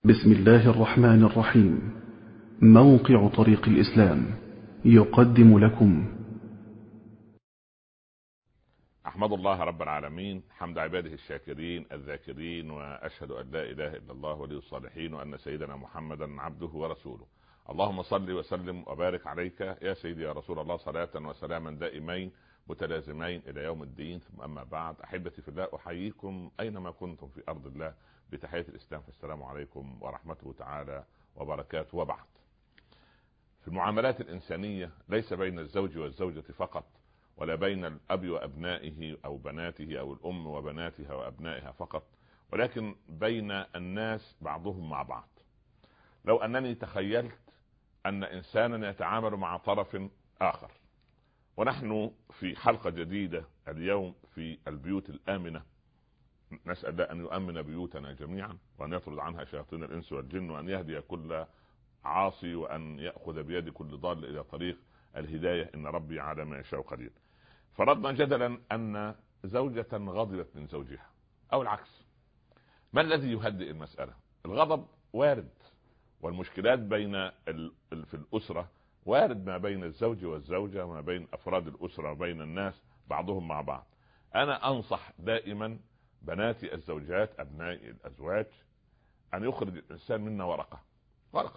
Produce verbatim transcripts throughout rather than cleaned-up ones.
بسم الله الرحمن الرحيم. موقع طريق الإسلام يقدم لكم. أحمد الله رب العالمين حمد عباده الشاكرين الذاكرين، وأشهد أن لا إله إلا الله ولي الصالحين، وأن سيدنا محمدا عبده ورسوله. اللهم صل وسلم وبارك عليك يا سيدي يا رسول الله، صلاة وسلاما دائمين متلازمين إلى يوم الدين. ثم أما بعد، أحبتي في الله، أحييكم أينما كنتم في أرض الله بتحية الإسلام، فالسلام عليكم ورحمته تعالى وبركاته. وبعد، في المعاملات الإنسانية ليس بين الزوج والزوجة فقط، ولا بين الأب وأبنائه أو بناته، أو الأم وبناتها وأبنائها فقط، ولكن بين الناس بعضهم مع بعض. لو أنني تخيلت أن إنسانا يتعامل مع طرف آخر، ونحن في حلقة جديدة اليوم في البيوت الآمنة، نسأل الله أن يؤمن بيوتنا جميعا، وأن يطرد عنها شياطين الإنس والجن، وأن يهدي كل عاصي، وأن يأخذ بيد كل ضال إلى طريق الهداية، إن ربي على ما يشاء قدير. فرضنا جدلا أن زوجة غضبت من زوجها أو العكس، ما الذي يهدئ المسألة؟ الغضب وارد، والمشكلات بين ال... في الأسرة وارد، ما بين الزوج والزوجة، ما بين أفراد الأسرة وبين الناس بعضهم مع بعض. أنا أنصح دائما بناتي الزوجات، أبنائي الأزواج، أن يخرج الإنسان منا ورقة ورقة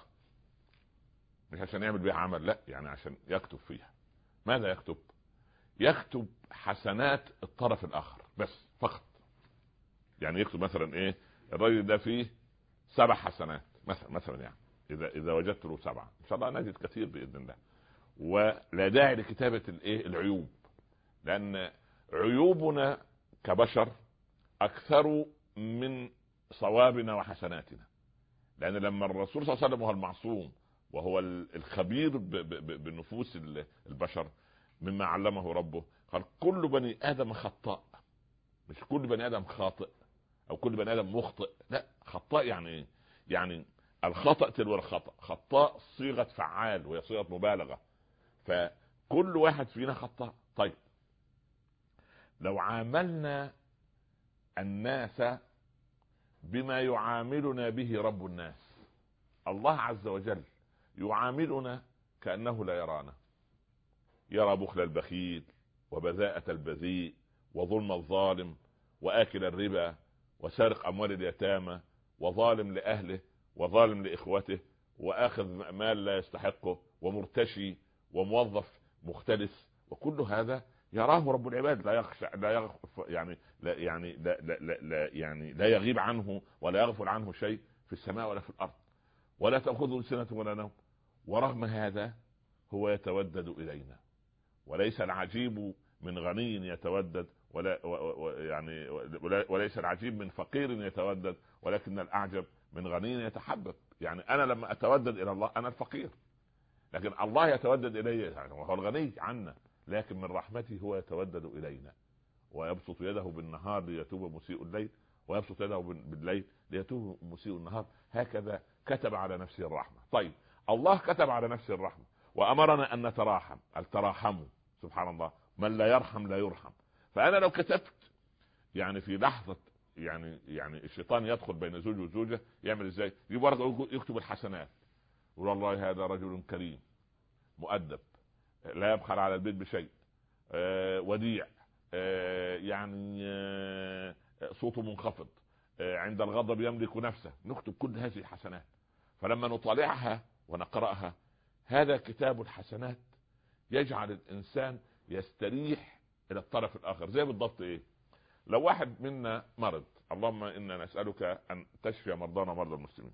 مش عشان يعمل بها عمل، لا، يعني عشان يكتب فيها. ماذا يكتب؟ يكتب حسنات الطرف الآخر بس فقط. يعني يكتب مثلا ايه، الرجل ده فيه سبع حسنات مثلا مثلا يعني اذا اذا وجدت له سبعه، ان شاء الله نجد كثير باذن الله. ولا داعي لكتابه الايه العيوب، لان عيوبنا كبشر اكثر من صوابنا وحسناتنا. لان لما الرسول صلى الله عليه وسلم، وهو المعصوم وهو الخبير بنفوس البشر، مما علمه ربه، قال كل بني ادم خطاء. مش كل بني ادم خاطئ او كل بني ادم مخطئ، لا، خطاء يعني ايه؟ يعني الخطأ تلو الخطأ. خطاء صيغة فعال، وهي صيغة مبالغة، فكل واحد فينا خطاء. طيب، لو عاملنا الناس بما يعاملنا به رب الناس، الله عز وجل يعاملنا كأنه لا يرانا، يرى بخل البخيل، وبذاءة البذيء، وظلم الظالم، وآكل الربا، وسارق أموال اليتامى، وظالم لأهله، وظالم لإخوته، وآخذ مال لا يستحقه، ومرتشي، وموظف مختلس. وكل هذا يراه رب العباد، لا يخشى، لا يغف يعني لا يعني لا لا لا, لا يعني لا يغيب عنه ولا يغفل عنه شيء في السماء ولا في الأرض، ولا تأخذه سنة ولا نوم. ورغم هذا هو يتودد إلينا. وليس العجيب من غني يتودد، ولا و يعني وليس العجيب من فقير يتودد، ولكن الأعجب من غني يتحبب. يعني أنا لما أتودد إلى الله أنا الفقير، لكن الله يتودد إلي، يعني هو الغني عنا، لكن من رحمته هو يتودد إلينا، ويبسط يده بالنهار ليتوب مسيء الليل، ويبسط يده بالليل ليتوب مسيء النهار. هكذا كتب على نفسه الرحمة. طيب، الله كتب على نفسه الرحمة وأمرنا أن نتراحم، التراحموا. سبحان الله، من لا يرحم لا يرحم. فأنا لو كتبت يعني في لحظة، يعني يعني الشيطان يدخل بين زوج وزوجة، يعمل ازاي؟ يجيب ورقة يكتب الحسنات، يقول والله هذا رجل كريم مؤدب، لا يبخل على البيت بشيء، آه وديع، آه يعني آه صوته منخفض، آه عند الغضب يملك نفسه. نكتب كل هذه الحسنات، فلما نطالعها ونقرأها، هذا كتاب الحسنات يجعل الإنسان يستريح إلى الطرف الآخر. زي بالضبط إيه؟ لو واحد منا مرض، اللهم إنا نسألك أن تشفي مرضانا ومرضى المسلمين،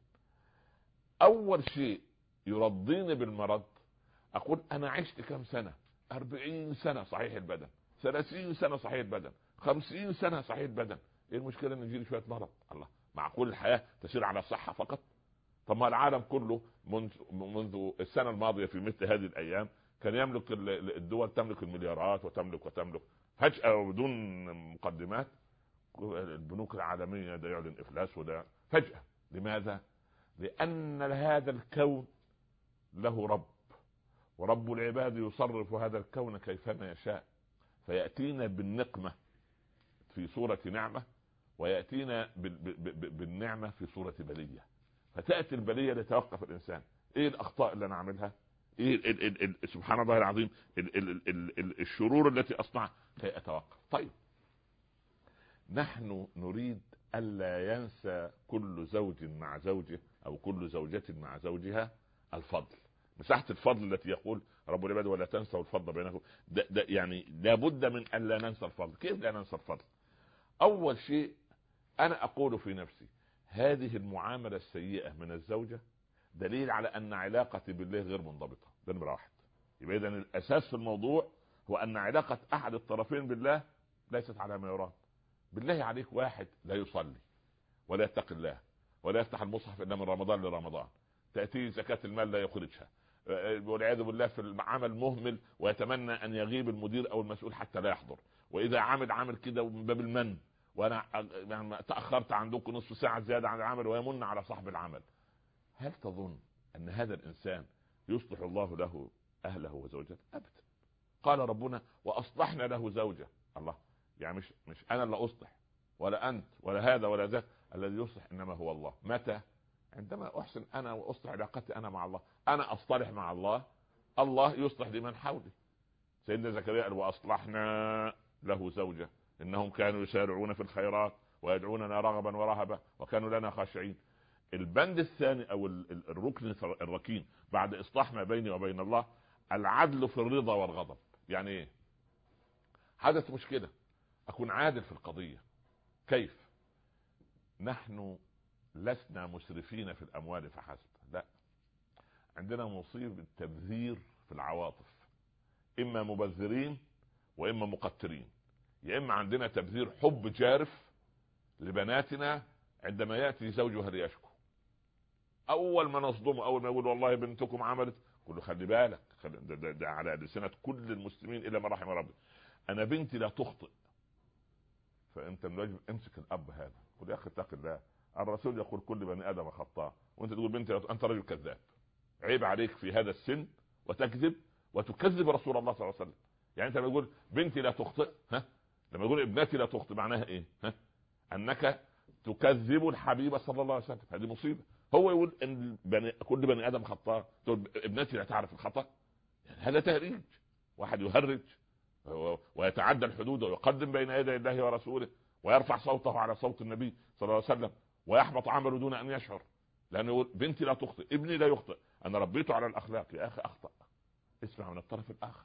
أول شيء يرضيني بالمرض أقول أنا عشت كم سنة؟ أربعين سنة صحيح البدن، ثلاثين سنة صحيح البدن، خمسين سنة صحيح البدن. إيه المشكلة إن يجيلي شوية مرض؟ الله، معقول الحياة تسير على الصحة فقط؟ طب ما العالم كله منذ منذ السنة الماضية في مثل هذه الأيام كان يملك الدول، تملك المليارات وتملك وتملك، فجأة وبدون مقدمات البنوك العالمية ده يعلن إفلاس، وده فجأة. لماذا؟ لأن هذا الكون له رب، ورب العباد يصرف هذا الكون كيفما يشاء، فيأتينا بالنقمة في صورة نعمة، ويأتينا بالنعمة في صورة بلية. فتأتي البلية ليتوقف الإنسان، إيه الأخطاء اللي أنا أعملها؟ إيه ال ال ال سبحان الله العظيم ال ال ال ال الشرور التي أصنعها كي أتوقف. طيب نحن نريد ألا ينسى كل زوج مع زوجه أو كل زوجة مع زوجها الفضل، مساحة الفضل التي يقول رب العباد ولا تنسوا الفضل بينكم. ده, ده يعني لابد من ألا ننسى الفضل. كيف لا ننسى الفضل؟ أول شيء أنا أقول في نفسي هذه المعاملة السيئة من الزوجة دليل على أن علاقتي بالله غير منضبطة. ده نمرة واحد. يبقى إذن الأساس في الموضوع هو أن علاقة أحد الطرفين بالله ليست على ما يرام. بالله عليك واحد لا يصلي ولا يتقي الله ولا يفتح المصحف إلا من رمضان لرمضان، تأتيه زكاة المال لا يخرجها، والعياذ بالله في العمل مهمل ويتمنى أن يغيب المدير أو المسؤول حتى لا يحضر، وإذا عمل عمل كده من باب المن وانا يعني تاخرت عندكم نصف ساعه زياده عن العمل ويمن على صاحب العمل. هل تظن ان هذا الانسان يصلح الله له اهله وزوجته؟ ابدا. قال ربنا واصلحنا له زوجه. الله، يعني مش مش انا اللي اصلح ولا انت ولا هذا ولا ذا، الذي يصلح انما هو الله. متى؟ عندما احسن انا واصلح علاقتي انا مع الله. انا اصطلح مع الله، الله يصلح لمن حولي. سيدنا زكريا قال واصلحنا له زوجه انهم كانوا يسارعون في الخيرات ويدعوننا رغبا ورهبا وكانوا لنا خاشعين. البند الثاني او الركن الركين بعد اصلاح ما بيني وبين الله العدل في الرضا والغضب. يعني ايه؟ حدث مشكلة اكون عادل في القضية. كيف؟ نحن لسنا مسرفين في الاموال فحسب، لا، عندنا مصيبة تبذير في العواطف، اما مبذرين واما مقترين. يا اما عندنا تبذير حب جارف لبناتنا عندما ياتي زوجها ليشكو، اول ما نصدمه اول ما يقول والله بنتكم عملت، قل له خلي بالك، خلي ده, ده, ده على لسنة كل المسلمين الا ما رحم ربي، انا بنتي لا تخطئ. فانت من واجب امسك الاب هذا، قل يا اخي اتق الله، الرسول يقول كل بني ادم خطاء، وانت تقول بنتي انت رجل كذاب. عيب عليك في هذا السن وتكذب وتكذب رسول الله صلى الله عليه وسلم. يعني انت لما تقول بنتي لا تخطئ، ها، لما يقول ابنتي لا تخطئ معناها ايه؟ ها؟ انك تكذب الحبيب صلى الله عليه وسلم. هذه مصيبه. هو يقول ان بني كل بني ادم خطاء، تقول ابنتي لا تعرف الخطا. يعني هذا تهريج، واحد يهرج ويتعدى الحدود ويقدم بين يدي الله ورسوله ويرفع صوته على صوت النبي صلى الله عليه وسلم ويحبط عمله دون ان يشعر، لانه يقول بنتي لا تخطئ، ابني لا يخطئ، انا ربيته على الاخلاق. يا اخي اخطا، اسمع من الطرف الاخر.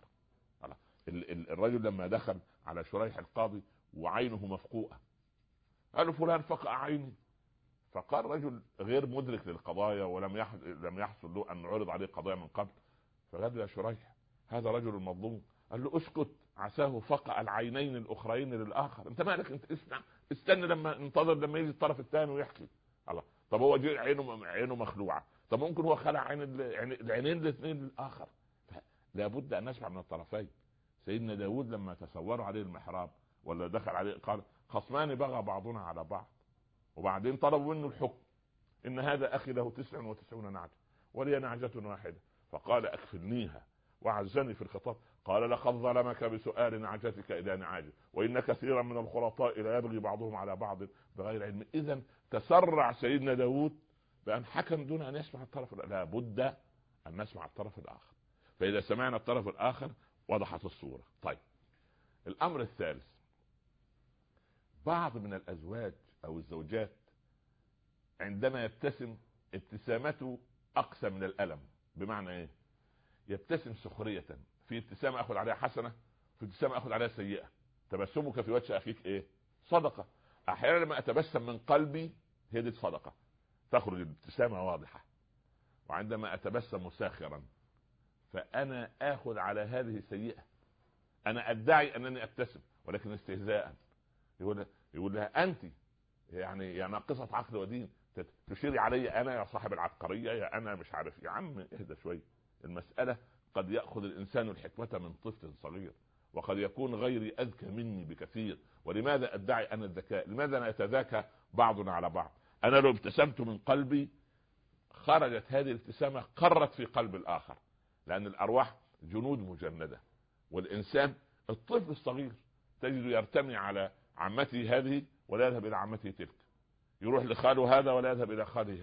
الرجل لما دخل على شريح القاضي وعينه مفقوءة قالوا فلان فقع عيني، فقال رجل غير مدرك للقضايا ولم لم يحصل له ان عرض عليه قضايا من قبل، فقال له يا شريح هذا رجل مظلوم. قال له اسكت، عساه فقع العينين الاخرين للاخر. انت مالك؟ انت اسمع، استنى لما انتظر لما يجي الطرف الثاني ويحكي. الله، طب هو جي عينه عينه مخلوعه، طب ممكن هو خلع عين العينين الاثنين للاخر. لابد ان نسمع من الطرفين. سيدنا داود لما تصوروا عليه المحراب ولا دخل عليه قال خصمان بغى بعضنا على بعض، وبعدين طلبوا منه الحكم، ان هذا اخي له تسع وتسعون نعجة ولي نعجة واحدة، فقال اكفلنيها وعزني في الخطاب. قال لقد ظلمك بسؤال نعجتك الى نعاجه وان كثيرا من الخلطاء لا يبغي بعضهم على بعض بغير علم. اذا تسرع سيدنا داود بان حكم دون ان يسمع الطرف. لا بد ان نسمع الطرف الاخر، فاذا سمعنا الطرف الاخر وضحت الصورة. طيب الامر الثالث، بعض من الازواج او الزوجات عندما يبتسم ابتسامته اقسى من الالم. بمعنى ايه؟ يبتسم سخرية، في ابتسامة اخذ عليها حسنة، في ابتسامة اخذ عليها سيئة. تبسمك في وجه اخيك ايه؟ صدقة. احيانا لما اتبسم من قلبي هي دي الصدقة، تخرج الابتسامة واضحة. وعندما اتبسم ساخرا فانا اخذ على هذه سيئة. انا ادعي انني ابتسم ولكن استهزاء. يقول يقول لها انت يعني يا ناقصة عقل ودين تشيري علي انا يا صاحب العبقرية يا انا مش عارف. يا عم اهدى شوي. المسألة قد يأخذ الانسان الحكمة من طفل صغير، وقد يكون غيري اذكى مني بكثير. ولماذا ادعي انا الذكاء؟ لماذا نتذاكى بعضنا على بعض؟ انا لو ابتسمت من قلبي خرجت هذه الابتسامة قرت في قلب الاخر، لان الارواح جنود مجندة. والانسان الطفل الصغير تجد يرتمي على عمته هذه ولا يذهب الى عمته تلك، يروح لخاله هذا ولا يذهب الى خاله هذا.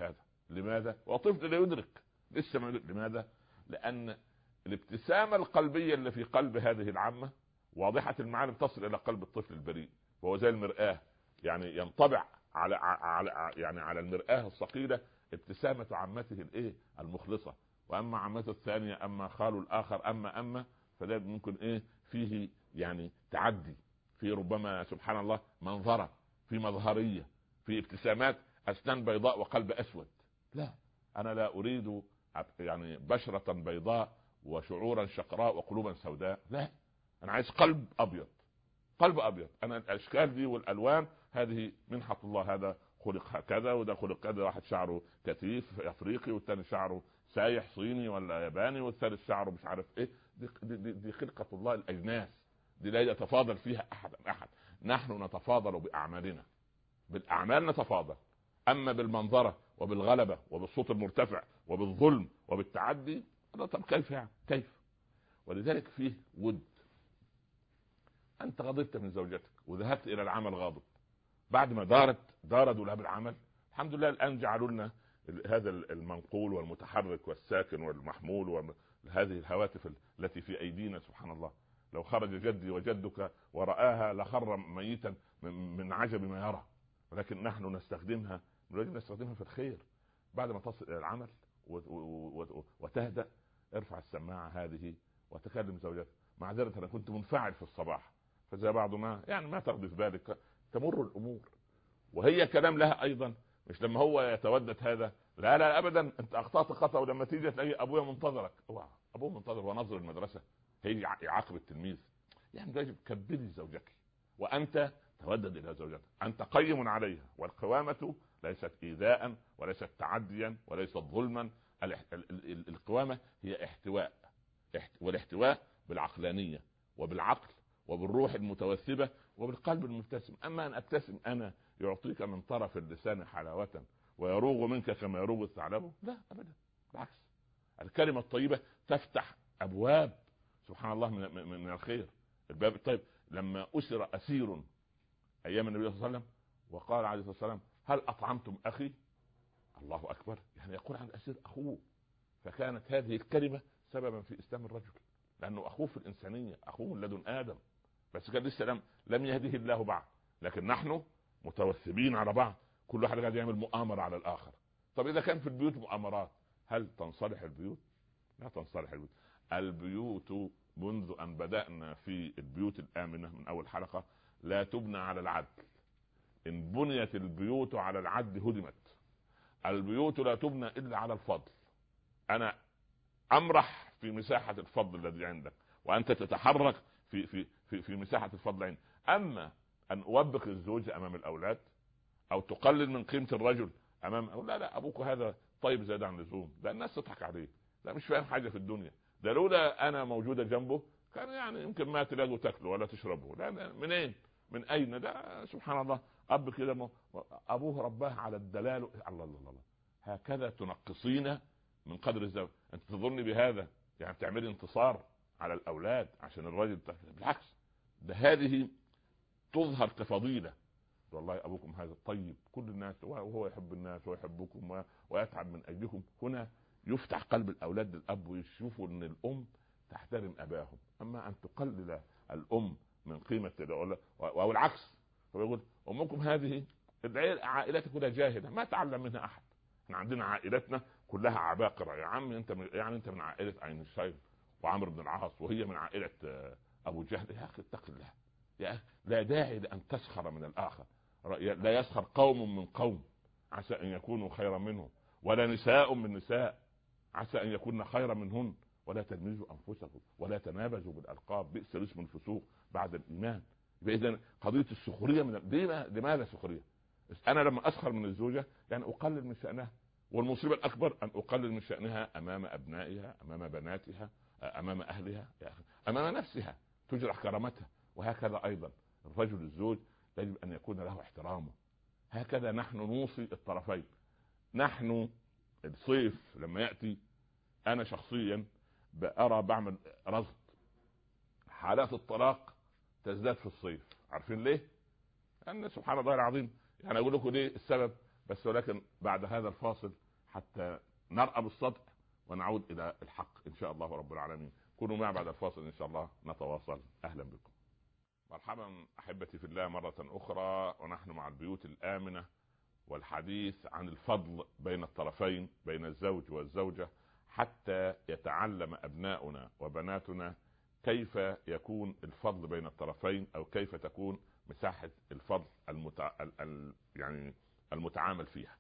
لماذا؟ وطفل لا يدرك لسه ما يدرك. لماذا؟ لأن الابتسامة القلبية اللي في قلب هذه العامة واضحة المعالم تصل إلى قلب الطفل البريء، وهو زي المرآة، يعني ينطبع على على يعني على المرآة الصقيلة ابتسامة عمته الايه المخلصة. واما عمته الثانية، اما خاله الاخر، اما اما فده ممكن ايه فيه يعني تعدي، في ربما سبحان الله منظرة، في مظهرية، في ابتسامات اسنان بيضاء وقلب اسود. لا، انا لا اريد يعني بشرة بيضاء وشعورا شقراء وقلوبا سوداء، لا، انا عايز قلب ابيض، قلب ابيض. انا الاشكال دي والالوان هذه منحة الله، هذا خلق كذا وده خلق كذا، واحد شعره كثيف افريقي والثاني شعره سايح صيني ولا ياباني والثالث شعره مش عارف ايه. دي, دي, دي خلقة الله، الاجناس دي لا يتفاضل فيها احد احد. نحن نتفاضل باعمالنا، بالاعمال نتفاضل، اما بالمنظرة وبالغلبة وبالصوت المرتفع وبالظلم وبالتعدي لا. طب كيف يعني كيف؟ ولذلك فيه ود. انت غضبت من زوجتك وذهبت الى العمل غاضب، بعد ما دارت دار دولاب العمل، الحمد لله الان جعلوا لنا هذا المنقول والمتحرك والساكن والمحمول وهذه الهواتف التي في ايدينا. سبحان الله، لو خرج جدي وجدك ورآها لخر ميتا من عجب ما يرى، ولكن نحن نستخدمها نستخدمها في الخير. بعد ما تصل الى العمل وتهدأ، ارفع السماعة هذه وتكلم زوجتك: معذرة انا كنت منفعل في الصباح، فزي بعض ما يعني ما تاخذ في بالك، تمر الامور. وهي كلام لها ايضا، مش لما هو يتودد هذا، لا لا ابدا، انت اخطأت خطأ، ولما تيجي تلاقي ابويا منتظرك. ابوه منتظر ونظر المدرسة، هيجي يعاقب التلميذ. يعني يجب كبري زوجك وانت تودد الى زوجتك، انت قيم عليها. والقوامة ليست ايذاء وليست تعديا وليست ظلما، القوامة هي احتواء، والاحتواء بالعقلانية وبالعقل وبالروح المتوثبة وبالقلب المبتسم. اما ان ابتسم انا يعطيك من طرف اللسان حلاوة ويروغ منك كما يروغ الثعلب، لا ابدا، بالعكس. الكلمة الطيبة تفتح ابواب سبحان الله من, من, من الخير. الباب الطيب، لما اسر اسير ايام النبي صلى الله عليه وسلم وقال عليه الصلاة والسلام: هل اطعمتم اخي؟ الله اكبر، يعني يقول عن الاسير اخوه. فكانت هذه الكلمة سببا في اسلام الرجل، لانه اخوه في الانسانية، اخوه لدن ادم، بس كان لسه لم لم يهديه الله بعد. لكن نحن متوثبين على بعض، كل واحد قاعد يعمل مؤامرة على الاخر. طب اذا كان في البيوت مؤامرات، هل تنصلح البيوت؟ لا تنصلح البيوت. البيوت منذ ان بدأنا في البيوت الآمنة من اول حلقة لا تبنى على العدل. ان بنيت البيوت على العدل هدمت. البيوت لا تبنى الا على الفضل. انا امرح في مساحة الفضل الذي عندك، وانت تتحرك في في في في مساحة الفضل عندك. اما ان اوبخ الزوج امام الاولاد او تقلل من قيمة الرجل امام أو لا لا ابوك هذا طيب زاد عن اللزوم، ده الناس تضحك عليه، ده مش فاهم حاجة في الدنيا، ده لولا انا موجودة جنبه كان يعني يمكن ما تلاقوا تاكله ولا تشربه. لا، منين من اين ده؟ سبحان الله، اب كده ابوه رباه على الدلال. الله الله الله، هكذا تنقصين من قدر الزوج. انت تظني بهذا يعني تعملي انتصار على الاولاد عشان الراجل؟ بالعكس، ده هذه تظهر كفضيلة. والله ابوكم هذا طيب، كل الناس وهو يحب الناس ويحبكم ويتعب من اجلكم. هنا يفتح قلب الاولاد للاب ويشوفوا ان الام تحترم اباهم. اما ان تقلل الام من قيمة الاولاد او العكس، فيقول امكم هذه عائلتك كلها جاهلة ما تعلم منها احد، احنا عندنا عائلتنا كلها عباقرة. يا عم انت من يعني انت من عائلة اينشتاين وعمرو بن العاص، وهي من عائلة ابو جهل. يا اخي اتق الله، يا أخي لا داعي لان تسخر من الاخر. لا يسخر قوم من قوم عسى ان يكونوا خيرا منهم، ولا نساء من نساء عسى ان يكون خيرا منهن، ولا تلمزوا انفسكم ولا تنابزوا بالالقاب، بئس الاسم الفسوق بعد الايمان. اذا قضية السخرية من لماذا سخرية؟ انا لما اسخر من الزوجة يعني اقلل من شأنها، والمصيبة الاكبر ان اقلل من شأنها امام ابنائها، امام بناتها، امام اهلها، امام نفسها تجرح كرامتها. وهكذا ايضا الرجل الزوج يجب ان يكون له احترامه. هكذا نحن نوصي الطرفين. نحن الصيف لما يأتي انا شخصيا بأرى بعمل رصد حالات الطلاق تزداد في الصيف. عارفين ليه؟ لأن سبحان الله العظيم، يعني اقول لكم ليه السبب بس، ولكن بعد هذا الفاصل حتى نرأى بالصدق ونعود الى الحق ان شاء الله رب العالمين. كونوا معي بعد الفاصل ان شاء الله نتواصل. اهلا بكم. مرحبا احبتي في الله مرة اخرى، ونحن مع البيوت الامنة والحديث عن الفضل بين الطرفين، بين الزوج والزوجة، حتى يتعلم ابناؤنا وبناتنا كيف يكون الفضل بين الطرفين، او كيف تكون مساحة الفضل المتع... ال... ال... يعني المتعامل فيها.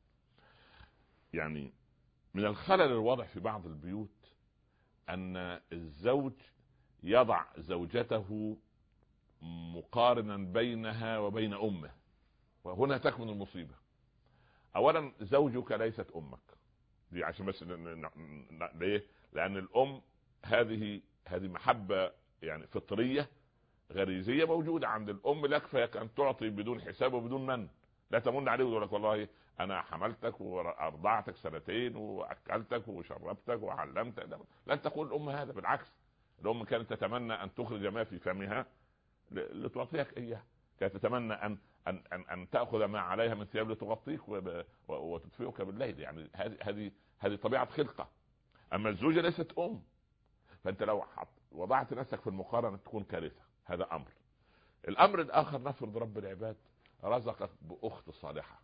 يعني من الخلل الواضح في بعض البيوت ان الزوج يضع زوجته مقارنا بينها وبين امه، وهنا تكمن المصيبة. اولا زوجك ليست امك، دي عشان بس ليه؟ لان الام هذه هذه محبة يعني فطرية غريزية موجودة عند الام لك، فيك ان تعطي بدون حساب وبدون من. لا تمن عليه ويقول لك والله انا حملتك وارضعتك سنتين واكلتك وشربتك وعلمتك. لن تقول الام هذا، بالعكس الام كانت تتمنى ان تخرج ما في فمها لتعطيك اياه، كانت تتمنى ان ان ان, أن تاخذ ما عليها من ثياب لتغطيك وتدفئك بالليل. يعني هذه هذه هذه طبيعه خلقه. اما الزوجه ليست ام، فانت لو وضعت نفسك في المقارنه تكون كارثه. هذا امر. الامر الاخر، نفرض رب العباد رزقك باخت صالحه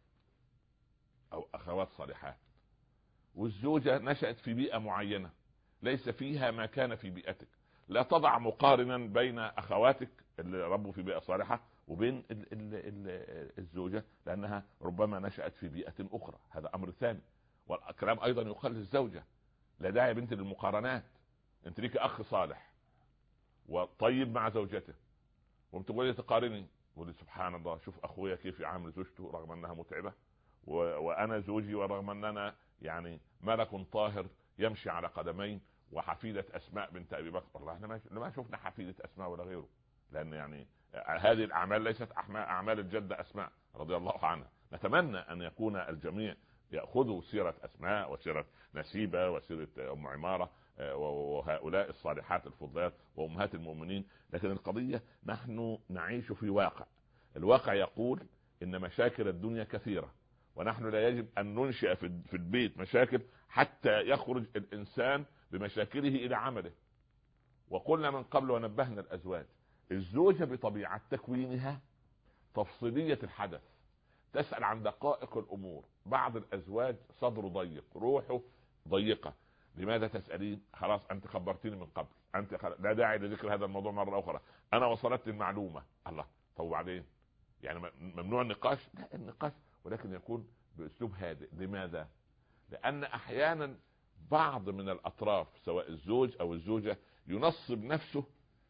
او اخوات صالحات، والزوجه نشأت في بيئه معينه ليس فيها ما كان في بيئتك، لا تضع مقارنا بين اخواتك اللي ربوا في بيئه صالحه وبين ال ال ال الزوجه، لانها ربما نشأت في بيئه اخرى. هذا امر ثاني. والكلام ايضا يقال للزوجه، لا داعي بنت للمقارنات. انت ليك اخ صالح وطيب مع زوجته، وتقول لي تقارني، تقول سبحان الله شوف اخويا كيف يعامل زوجته رغم انها متعبه، و... وانا زوجي ورغم اننا يعني ملك طاهر يمشي على قدمين وحفيدة اسماء بنت ابي بكر. والله احنا ما... ما شفنا حفيدة اسماء ولا غيره، لان يعني هذه الاعمال ليست اعمال الجده اسماء رضي الله عنها. نتمنى ان يكون الجميع ياخذوا سيره اسماء وسيره نسيبه وسيره ام عماره وهؤلاء الصالحات الفضلات وامهات المؤمنين. لكن القضيه نحن نعيش في واقع، الواقع يقول ان مشاكل الدنيا كثيره، ونحن لا يجب ان ننشئ في البيت مشاكل حتى يخرج الانسان بمشاكله الى عمله. وقلنا من قبل ونبهنا الازواج، الزوجه بطبيعه تكوينها تفصيليه الحدث، تسأل عن دقائق الامور. بعض الازواج صدره ضيق، روحه ضيقه. لماذا تسألين؟ خلاص انت خبرتيني من قبل، انت خلاص لا داعي لذكر هذا الموضوع مرة اخرى، انا وصلت المعلومة. الله، طب وبعدين؟ يعني ممنوع النقاش؟ لا، النقاش ولكن يكون باسلوب هادئ. لماذا؟ لان احيانا بعض من الاطراف سواء الزوج او الزوجة ينصب نفسه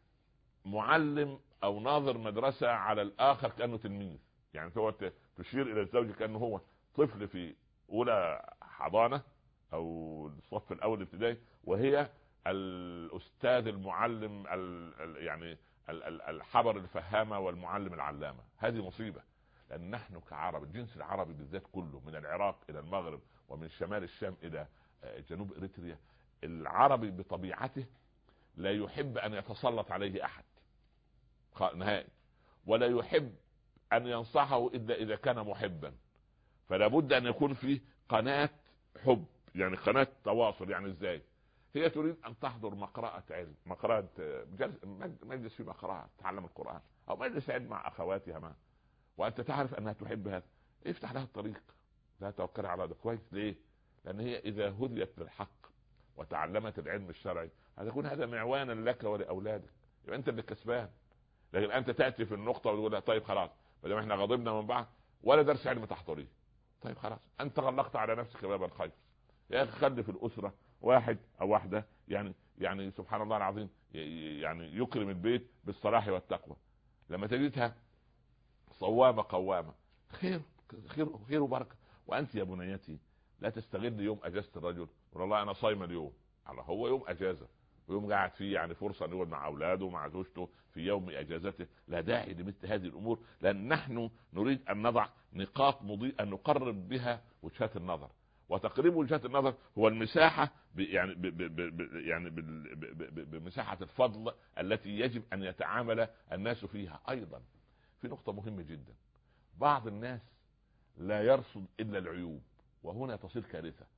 معلم او ناظر مدرسة على الاخر كأنه تلميذ. يعني هو تشير الى الزوج كأنه هو طفل في اولى حضانة او الصف الاول الابتدائي، وهي الاستاذ المعلم يعني الحبر الفهامة والمعلم العلامة. هذه مصيبة، لان نحن كعرب، الجنس العربي بالذات كله من العراق الى المغرب ومن شمال الشام الى جنوب اريتريا، العربي بطبيعته لا يحب ان يتسلط عليه احد نهائي، ولا يحب ان ينصحه الا اذا كان محبا. فلا بد ان يكون فيه قناة حب، يعني قناة تواصل. يعني ازاي؟ هي تريد ان تحضر مقرأة علم، مقرأة مجلس في مقرأة تعلم القرآن، او مجلس علم مع اخواتها ما، وانت تعرف انها تحب هذا، افتح لها الطريق، لا توكل على ده. كويس. ليه؟ لان هي اذا هديت للحق وتعلمت العلم الشرعي هتكون هذا معوانا لك ولاولادك، يبقى انت اللي كسبان. لكن انت تاتي في النقطه وتقول طيب خلاص ما دام احنا غضبنا من بعض ولا درس علم تحضريه، طيب خلاص انت غلقت على نفسك باب الخير. يا اخي خلي في الاسره واحد او واحده يعني يعني سبحان الله العظيم يعني يكرم البيت بالصلاح والتقوى. لما تجدها صوامه قوامه خير خير خير وبركه. وانت يا بنيتي لا تستغل يوم اجازه الرجل، والله انا صايمه اليوم، على هو يوم اجازه ويوم قاعد فيه يعني فرصه ان يقعد مع اولاده ومع زوجته في يوم اجازته. لا داعي لمثل هذه الامور، لان نحن نريد ان نضع نقاط مضيئه نقرب بها وجهات النظر. وتقريب وجهات النظر هو المساحه ب يعني ب ب ب يعني بمساحه الفضل التي يجب ان يتعامل الناس فيها. ايضا في نقطه مهمه جدا، بعض الناس لا يرصد الا العيوب، وهنا تصير كارثه.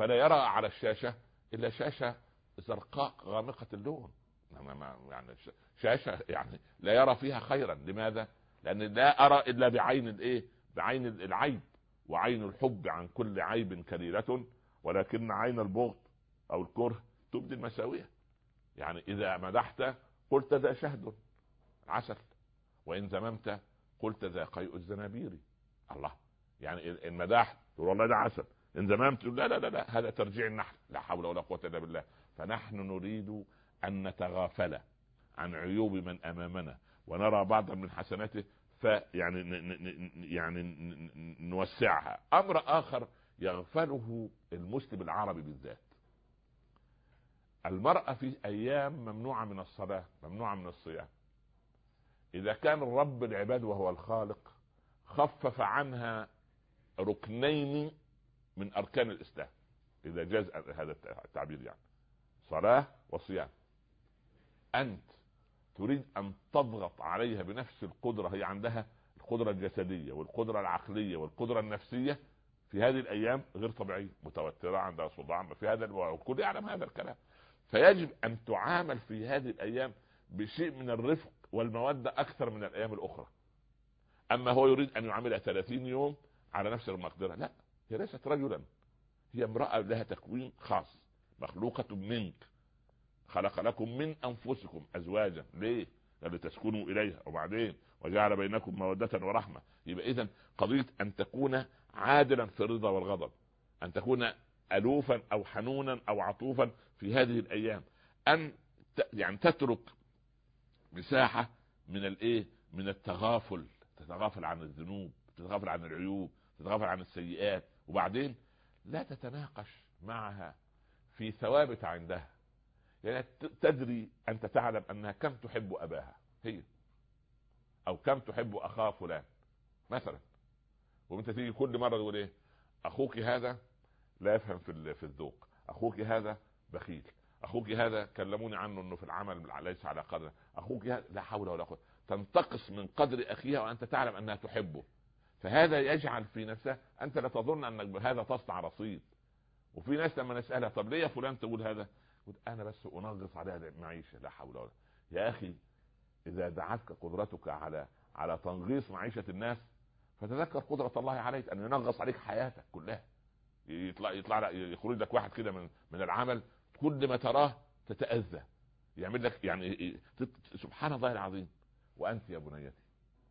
فلا يرى على الشاشة إلا شاشة زرقاء غامقة اللون، يعني شاشة يعني لا يرى فيها خيرا. لماذا؟ لأن لا أرى إلا بعين الإيه؟ بعين العيب، وعين الحب عن كل عيب كليلة، ولكن عين البغض أو الكره تبدي المساوية. يعني إذا مدحت قلت ذا شهد عسل، وإن ذممت قلت ذا قيء الزنابير. الله، يعني إن مدحت تقول والله ده عسل، إن ذممت لا لا لا لا هذا ترجيع النحل، لا حول ولا قوة إلا بالله. فنحن نريد أن نتغافل عن عيوب من أمامنا ونرى بعضا من حسناته، فيعني يعني نوسعها. أمر آخر يغفله المسلم العربي بالذات، المرأة في أيام ممنوعة من الصلاة، ممنوعة من الصيام. إذا كان الرب العباد وهو الخالق خفف عنها ركنين من أركان الإسلام، إذا جاز هذا التعبير، يعني صلاة وصيام، أنت تريد أن تضغط عليها بنفس القدرة، هي عندها القدرة الجسدية والقدرة العقلية والقدرة النفسية في هذه الأيام غير طبيعية، متوترة، عندها صداع، في هذا الكل يعلم هذا الكلام. فيجب أن تعامل في هذه الأيام بشيء من الرفق والمودة أكثر من الأيام الأخرى. أما هو يريد أن يعاملها ثلاثين يوم على نفس المقدرة، لا، هي ليست رجلا، هي امرأة لها تكوين خاص، مخلوقة منك، خلق لكم من أنفسكم أزواجا، ليه؟ لتسكنوا إليها، وبعدين وجعل بينكم مودة ورحمة. يبقى إذن قضية أن تكون عادلا في الرضا والغضب، أن تكون ألوفا أو حنونا أو عطوفا في هذه الأيام، أن يعني تترك مساحة من الإيه؟ من التغافل، تتغافل عن الذنوب، تتغافل عن العيوب، تتغافل عن السيئات، وبعدين لا تتناقش معها في ثوابت عندها. يعني تدري، أنت تعلم أنها كم تحب أباها هي، أو كم تحب أخاه فلان مثلا، وانت تيجي كل مرة تقول إيه؟ أخوك هذا لا يفهم في في الذوق، أخوك هذا بخيل، أخوك هذا كلموني عنه أنه في العمل ليس على قدر، أخوك هذا لا حول ولا قوة. تنتقص من قدر أخيها وأنت تعلم أنها تحبه، فهذا يجعل في نفسه أنت لا تظن أنك بهذا تصنع رصيد. وفي ناس لما نسألها طب ليه يا فلان تقول هذا؟ قلت أنا بس أنغص عليها المعيشة. لا حول ولا. يا أخي إذا دعتك قدرتك على على تنغيص معيشة الناس، فتذكر قدرة الله عليك أن ينغص عليك حياتك كلها. يطلع يطلع يخرج لك واحد كده من من العمل، كل ما تراه تتأذى، يعمل لك يعني سبحان الله العظيم. وأنت يا بنيتي،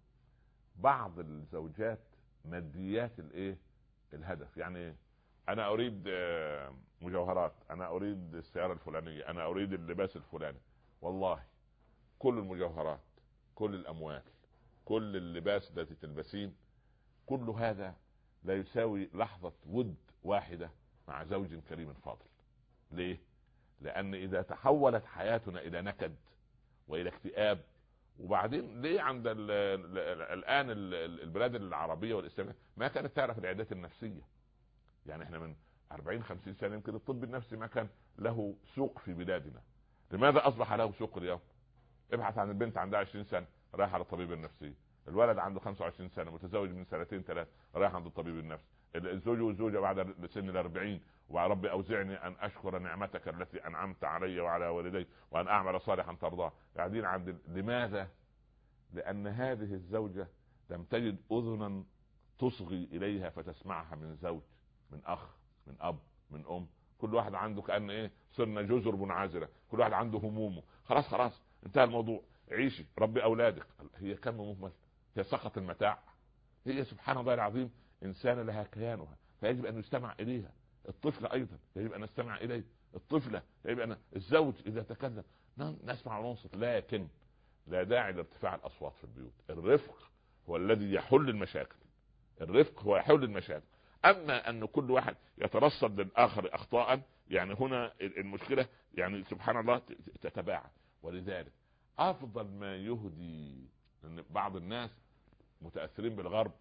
بعض الزوجات ماديات الايه الهدف، يعني انا اريد مجوهرات، انا اريد السيارة الفلانية، انا اريد اللباس الفلاني. والله كل المجوهرات، كل الاموال، كل اللباس التي تلبسين، كل هذا لا يساوي لحظة ود واحدة مع زوج كريم فاضل. ليه؟ لان اذا تحولت حياتنا الى نكد والى اكتئاب، وبعدين ليه عند ال ال الان البلاد العربية والاسلامية ما كانت تعرف العيادات النفسية؟ يعني احنا من أربعين خمسين سنة يمكن الطب النفسي ما كان له سوق في بلادنا. لماذا اصبح له سوق اليوم؟ ابحث عن البنت عندها عشرين سنة رايح على الطبيب النفسي، الولد عنده خمسة وعشرين سنة متزوج من سنتين ثلاثة رايح عند الطبيب النفسي، الزوج والزوجة بعد سن الأربعين وربي أوزعني أن أشكر نعمتك التي أنعمت علي وعلى والدي وأن أعمل صالحا ترضاه، قاعدين عند. لماذا؟ لأن هذه الزوجة لم تجد أذنا تصغي إليها فتسمعها من زوج، من أخ، من أب، من أم. كل واحد عنده كأن إيه صرنا جزر منعزلة، كل واحد عنده همومه. خلاص خلاص انتهى الموضوع، عيشي ربي أولادك. هي كم مهمل، هي سقط المتاع. هي سبحان الله العظيم إنسان لها كيانها، فيجب أن يستمع إليها. الطفل أيضا يجب أن نستمع إليه، الطفلة يجب أن الزوج إذا تكلم نسمع وننصت، لكن لا داعي لارتفاع الأصوات في البيوت. الرفق هو الذي يحل المشاكل، الرفق هو يحل المشاكل. أما أن كل واحد يترصد للآخر أخطاء، يعني هنا المشكلة يعني سبحان الله تتباعد. ولذلك أفضل ما يهدي، أن بعض الناس متأثرين بالغرب،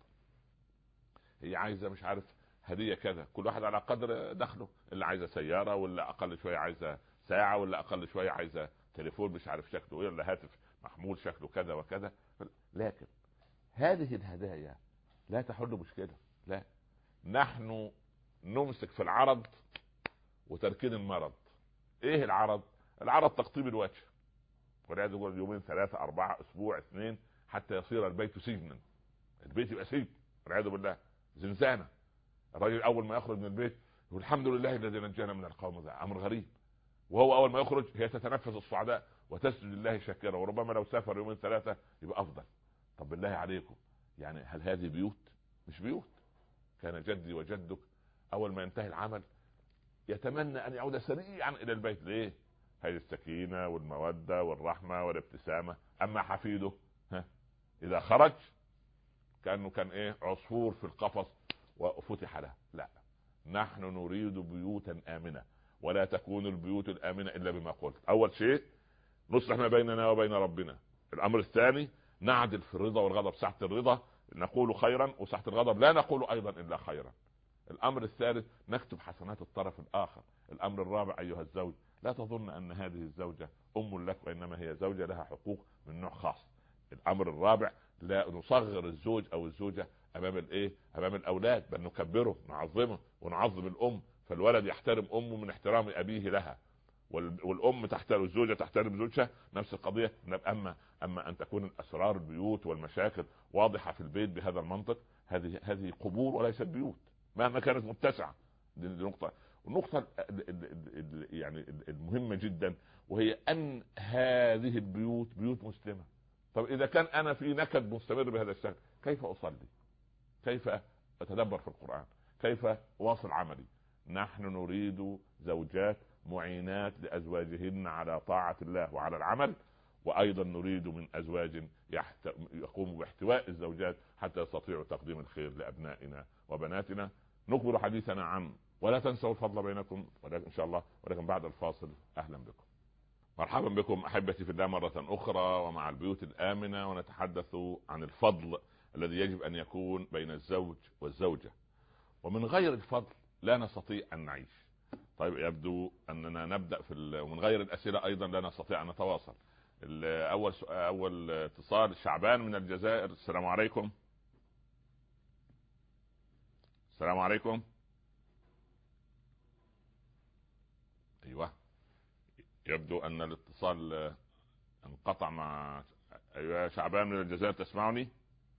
هي عايزة مش عارف هدية كذا، كل واحد على قدر دخله، اللي عايزة سيارة، ولا أقل شوية عايزة ساعة، ولا أقل شوية عايزة تليفون مش عارف شكله ايه، ولا هاتف محمول شكله كذا وكذا. لكن هذه الهدايا لا تحل مشكلة، لا، نحن نمسك في العرض وتركين المرض. ايه العرض؟ العرض تقطيب الوجه، والعياذ بالله يومين ثلاثة أربعة أسبوع اثنين حتى يصير البيت سجنا. البيت يبقى سجن والعياذ بالله، زنزانة. الرجل أول ما يخرج من البيت يقول الحمد لله الذي نجانا من القوم، ذا أمر غريب. وهو أول ما يخرج هي تتنفس الصعداء وتسجد لله شاكرا، وربما لو سافر يومين ثلاثة يبقى أفضل. طب بالله عليكم، يعني هل هذه بيوت؟ مش بيوت. كان جدي وجدك أول ما ينتهي العمل يتمنى أن يعود سريعا إلى البيت. ليه؟ هذه السكينة والمودة والرحمة والابتسامة. أما حفيده ها إذا خرج كأنه كان إيه عصفور في القفص وفتح له. لا، نحن نريد بيوتا آمنة، ولا تكون البيوت الآمنة إلا بما قلت. أول شيء نصلح ما بيننا وبين ربنا. الأمر الثاني نعدل في الرضا والغضب. ساعة الرضا نقول خيرا، وساعة الغضب لا نقول أيضا إلا خيرا. الأمر الثالث نكتب حسنات الطرف الآخر. الأمر الرابع أيها الزوج، لا تظن أن هذه الزوجة أم لك، وإنما هي زوجة لها حقوق من نوع خاص. الأمر الرابع لا نصغر الزوج أو الزوجة أمام الإيه أمام الأولاد، بل نكبره نعظمه ونعظم الأم. فالولد يحترم أمه من احترام أبيه لها، والأم تحترم الزوجة تحترم زوجها، نفس القضية. أما أما أن تكون الأسرار البيوت والمشاكل واضحة في البيت بهذا المنطق، هذه هذه قبور وليست بيوت مهما كانت متسعة. دي نقطة. والنقطة يعني المهمة جدا، وهي أن هذه البيوت بيوت مسلمة. طب إذا كان أنا في نكد مستمر بهذا الشكل، كيف أصلي؟ كيف أتدبر في القرآن؟ كيف أواصل عملي؟ نحن نريد زوجات معينات لأزواجهن على طاعة الله وعلى العمل، وأيضا نريد من أزواج يحت... يقوم باحتواء الزوجات حتى يستطيعوا تقديم الخير لأبنائنا وبناتنا. نكبر حديثنا عن ولا تنسوا الفضل بينكم، ولكن إن شاء الله ولكن بعد الفاصل. أهلا بكم، مرحبا بكم أحبتي في الله مرة أخرى ومع البيوت الآمنة، ونتحدث عن الفضل الذي يجب أن يكون بين الزوج والزوجة. ومن غير الفضل لا نستطيع أن نعيش. طيب يبدو أننا نبدأ في ال... ومن غير الأسئلة أيضا لا نستطيع أن نتواصل. أول سؤال أول اتصال شعبان من الجزائر. السلام عليكم. السلام عليكم. أيوة، يبدو أن الاتصال انقطع مع أيوة شعبان من الجزائر، تسمعني؟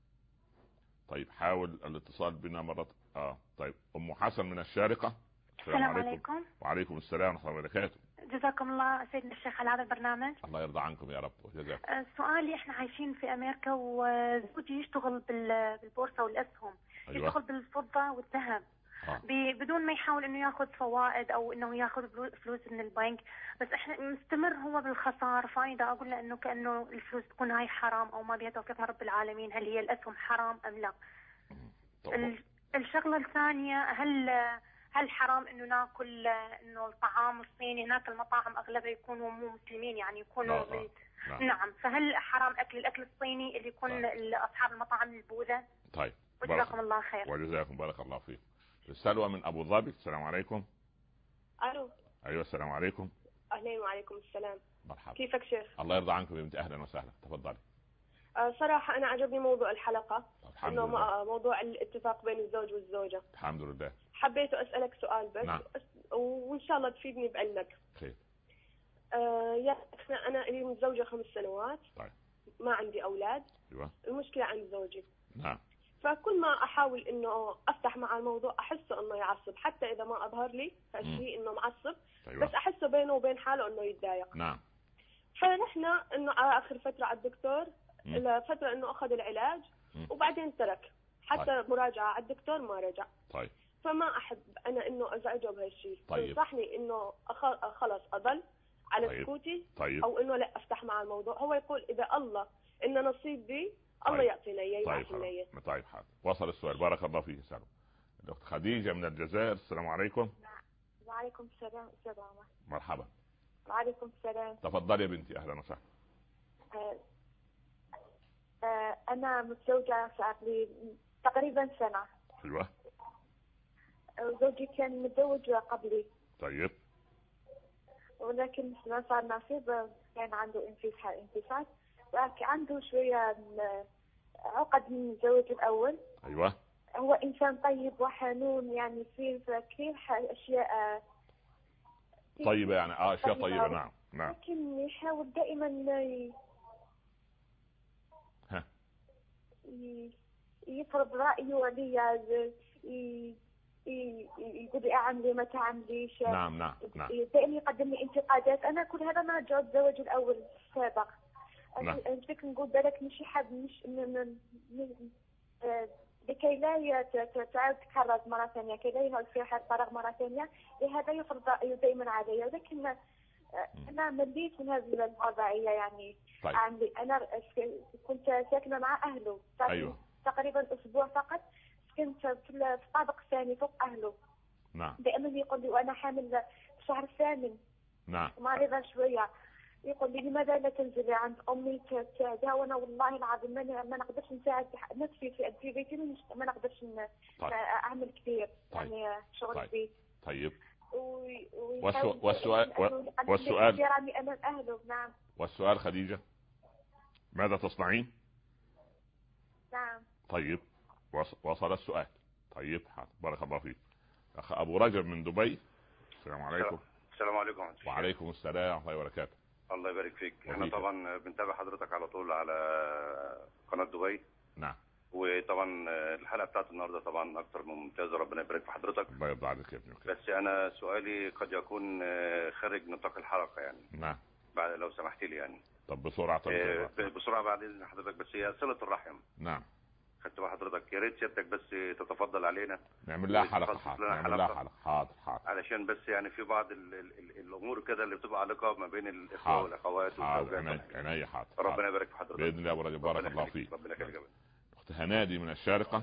طيب حاول الاتصال بنا مرة. آه طيب أم حسن من الشارقة. السلام, السلام عليكم. عليكم وعليكم السلام ورحمة الله وبركاته. جزاكم الله سيدنا الشيخ على هذا البرنامج. الله يرضى عنكم يا رب وجزاكم. سؤالي، احنا عايشين في امريكا وزوجي يشتغل بالبورصة والاسهم. أيوة. يشتغل بالفضة والذهب. آه. بدون ما يحاول انه ياخذ فوائد او انه ياخذ فلوس من البنك، بس احنا مستمر هو بالخسارة. فاذا اقول له انه كانه الفلوس تكون هاي حرام او ما بها توفيق من رب العالمين، هل هي الاسهم حرام ام لا؟ طبعا. الشغلة الثانية، هل هل حرام انه ناكل انه الطعام الصيني؟ هناك المطاعم اغلبها يكونوا مو مسلمين، يعني يكونوا لا من لا. نعم، فهل حرام اكل الاكل الصيني اللي يكون اصحاب المطاعم البوذا؟ طيب وجزاكم الله خير. وجزاكم بارك الله فيك. سلوى من ابو ظبي. السلام عليكم. الو. ايوه السلام عليكم. اهلين وعليكم السلام. مرحبا. كيفك شيخ؟ الله يرضى عنكم يا بنتي. اهلا وسهلا، تفضلي. أه صراحة أنا عجبني موضوع الحلقة، إنه موضوع الاتفاق بين الزوج والزوجة. الحمد لله. حبيت أسألك سؤال بس. نعم. وإن شاء الله تفيدني بعلمك. خير. أه يا أخنا أنا لي متزوجة خمس سنوات. طيب. ما عندي أولاد. أيوة. المشكلة عند زوجي. نعم. فكل ما أحاول إنه أفتح مع الموضوع أحسه إنه يعصب، حتى إذا ما أظهر لي هالشيء إنه معصب. أيوة. بس أحسه بينه وبين حاله إنه يتضايق. نعم. فنحن إنه على آخر فترة على الدكتور، الفترة إنه أخذ العلاج م. وبعدين ترك، حتى طيب. مراجعة على الدكتور ما رجع. طيب. فما أحب أنا إنه أزعجه بهالشيء. طيب. تنصحني إنه أخ... خلص أضل على طيب. سكوتي. طيب. أو إنه لا أفتح مع الموضوع؟ هو يقول إذا الله إن نصيب بي الله طيب. يعطينا إياه. طيب طيب, طيب حاضر. وصل السؤال. بارك الله فيك. سلام. الأخت خديجة من الجزائر. السلام عليكم. وعليكم السلام. السلام. مرحبا. وعليكم السلام. تفضلي يا بنتي. أهلا وسهلا. أه أنا متزوجة صار لي تقريبا سنة. أيوة. زوجي كان متزوج قبلي. طيب. ولكن ما صار نصيب، كان عنده انفصال انفصال لكن عنده شوية عقد من الزوج الأول. أيوة. هو إنسان طيب وحنون، يعني فيه كثير أشياء طيبة يعني اه اشياء طيبة. نعم نعم. لكن يحاول دائما ي... ها يفرض رأيه علي، يقول لي اعملي ما تعمليش. نعم نعم نعم. دائما يقدم لي انتقادات. انا كل هذا ما جاء الزواج الاول السابق. نعم. فيك نقول بالك مش حاب مش م... م... لكي لا تعود تكرر مرة ثانية، كي لا ينعود في حال فراغ مرة ثانية، لهذا يفرض رأيه دائما علي. ولكن أنا مليت من هذه الوضعية يعني. طيب. أنا كنت ساكنة مع أهله. أيوة. تقريبا أسبوع فقط كنت في الطابق الثاني فوق أهله. نعم. دائما يقول لي وأنا حامل في الشهر الثامن. نعم. مريضة شوية. يقول لي لماذا لا تنزلي عند امي تساعدها؟ وانا والله العظيم ما ما نقدرش نساعد نفسي في في بيتي، ما نقدرش طيب. اعمل كثير. طيب. يعني شغل طيب. البيت. طيب. والسؤال والسؤال والسؤال امام اهله. نعم. والسؤال خديجة ماذا تصنعين؟ نعم. طيب وصل السؤال. طيب حاضر. بارك الله فيك. اخ ابو رجب من دبي. السلام عليكم. السلام عليكم. وعليكم السلام ورحمة الله وبركاته. الله يبارك فيك. احنا طبعا بنتابع حضرتك على طول على قناة دبي. نعم. وطبعا الحلقة بتاعت النهارده طبعا اكثر من ممتازة، ربنا يبارك في حضرتك. الله يرضى عليك يا ابني. بس انا سؤالي قد يكون خارج نطاق الحلقة يعني. نعم. بعد لو سمحت لي يعني. طب بسرعة. طب بسرعة, بسرعة بعد اذن حضرتك. بس هي صلة الرحم. نعم. خدت بقى حضرتك، يا ريت سيادتك بس تتفضل علينا نعمل لها حلقة. حاضر نعمل لها حلقة. حاضر حاضر. علشان بس يعني في بعض ال ال ال الامور كده اللي بتبقى علاقة ما بين الاخوة والاخوات والزوجات. عينيا. حاضر. ربنا يبارك في حضرتك باذن الله. ورجل بارك الله فيك. ربنا يخليك. اخت هنادي من الشارقة.